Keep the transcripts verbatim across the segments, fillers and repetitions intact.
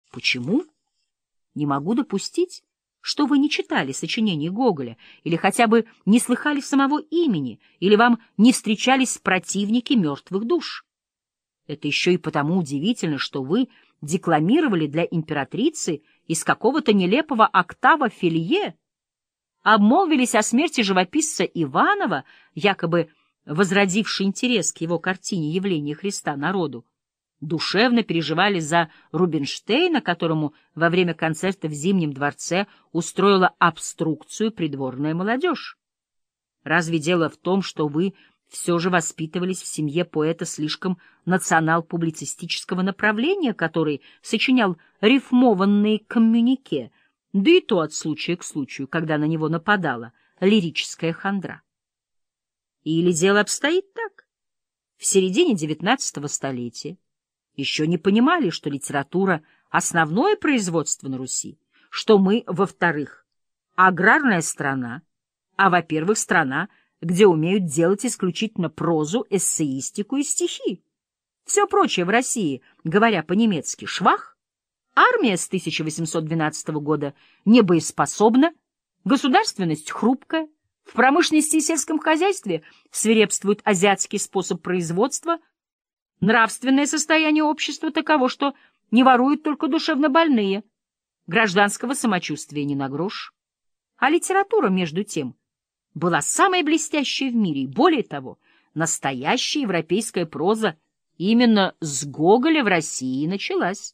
Почему? Не могу допустить, что вы не читали сочинений Гоголя, или хотя бы не слыхали самого имени, или вам не встречались противники мертвых душ. Это еще и потому удивительно, что вы декламировали для императрицы из какого-то нелепого октава Фелье, обмолвились о смерти живописца Иванова, якобы возродивший интерес к его картине «Явление Христа народу», душевно переживали за Рубинштейна, которому во время концерта в Зимнем дворце устроила обструкцию придворная молодежь. Разве дело в том, что вы все же воспитывались в семье поэта слишком национал-публицистического направления, который сочинял рифмованные коммюнике, да и то от случая к случаю, когда на него нападала лирическая хандра? Или дело обстоит так? В середине девятнадцатого столетия еще не понимали, что литература — основное производство на Руси, что мы, во-вторых, аграрная страна, а, во-первых, страна, где умеют делать исключительно прозу, эссеистику и стихи. Все прочее в России, говоря по-немецки, швах, армия с тысяча восемьсот двенадцатого года небоеспособна, государственность хрупкая, в промышленности и сельском хозяйстве свирепствует азиатский способ производства, нравственное состояние общества таково, что не воруют только душевно больные, гражданского самочувствия не на грош. А литература, между тем, была самой блестящей в мире, и более того, настоящая европейская проза именно с Гоголя в России началась.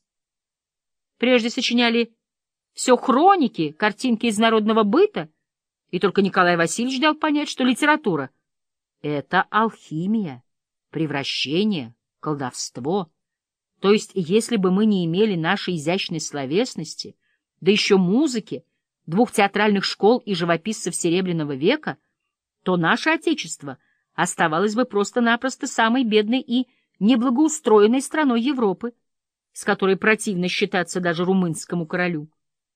Прежде сочиняли все хроники, картинки из народного быта, и только Николай Васильевич дал понять, что литература — это алхимия, превращение, колдовство. То есть, если бы мы не имели нашей изящной словесности, да еще музыки, двух театральных школ и живописцев Серебряного века, то наше Отечество оставалось бы просто-напросто самой бедной и неблагоустроенной страной Европы, с которой противно считаться даже румынскому королю.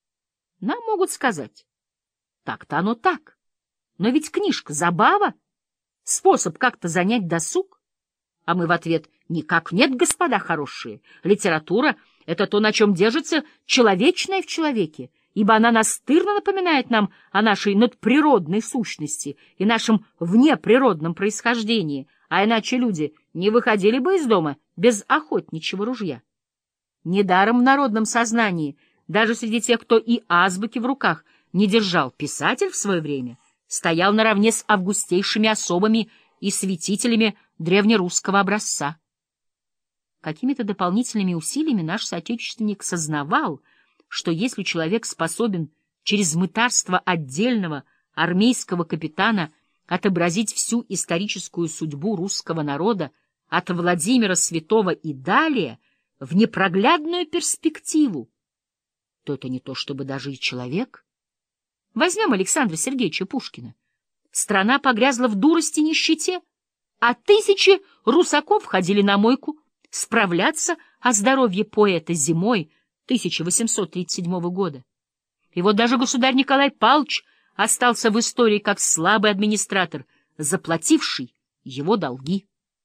Нам могут сказать: так-то оно так, но ведь книжка — забава, способ как-то занять досуг. А мы в ответ: никак нет, господа хорошие, литература — это то, на чем держится человечное в человеке, ибо она настырно напоминает нам о нашей надприродной сущности и нашем внеприродном происхождении, а иначе люди не выходили бы из дома без охотничьего ружья. Недаром в народном сознании, даже среди тех, кто и азбуки в руках не держал, писатель в свое время стоял наравне с августейшими особами и святителями древнерусского образца. Какими-то дополнительными усилиями наш соотечественник сознавал, что если человек способен через мытарство отдельного армейского капитана отобразить всю историческую судьбу русского народа от Владимира Святого и далее в непроглядную перспективу, то это не то чтобы даже и человек. Возьмем Александра Сергеевича Пушкина. Страна погрязла в дурости и нищете, а тысячи русаков ходили на мойку справляться о здоровье поэта зимой тысяча восемьсот тридцать седьмого года. И вот даже государь Николай Павлович остался в истории как слабый администратор, заплативший его долги.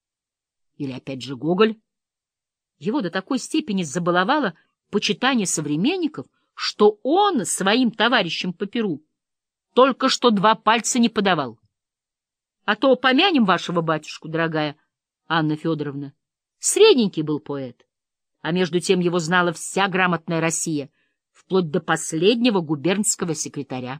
Или опять же Гоголь. Его до такой степени забаловало почитание современников, что он своим товарищам по перу только что два пальца не подавал. А то помянем вашего батюшку, дорогая Анна Федоровна. Средненький был поэт, а между тем его знала вся грамотная Россия, вплоть до последнего губернского секретаря.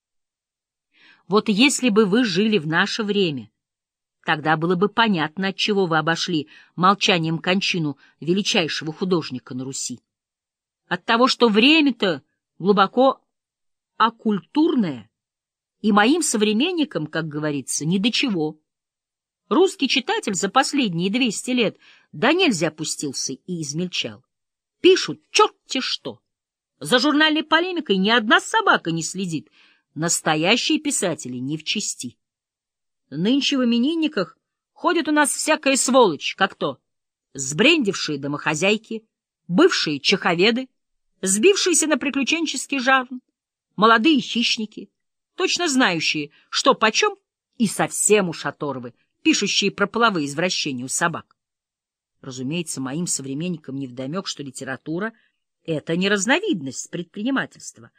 Вот если бы вы жили в наше время, тогда было бы понятно, отчего вы обошли молчанием кончину величайшего художника на Руси. От того, что время-то глубоко оккультурное, и моим современникам, как говорится, ни до чего. Русский читатель за последние двести лет да нельзя опустился и измельчал. Пишут черт-те что. За журнальной полемикой ни одна собака не следит. Настоящие писатели не в чести. Нынче в именинниках ходит у нас всякая сволочь, как то сбрендившие домохозяйки, бывшие чаховеды, сбившиеся на приключенческий жарн, молодые хищники, точно знающие, что почем, и совсем уж оторвы, пишущие про половые извращения у собак. Разумеется, моим современникам невдомек, что литература Это не разновидность предпринимательства.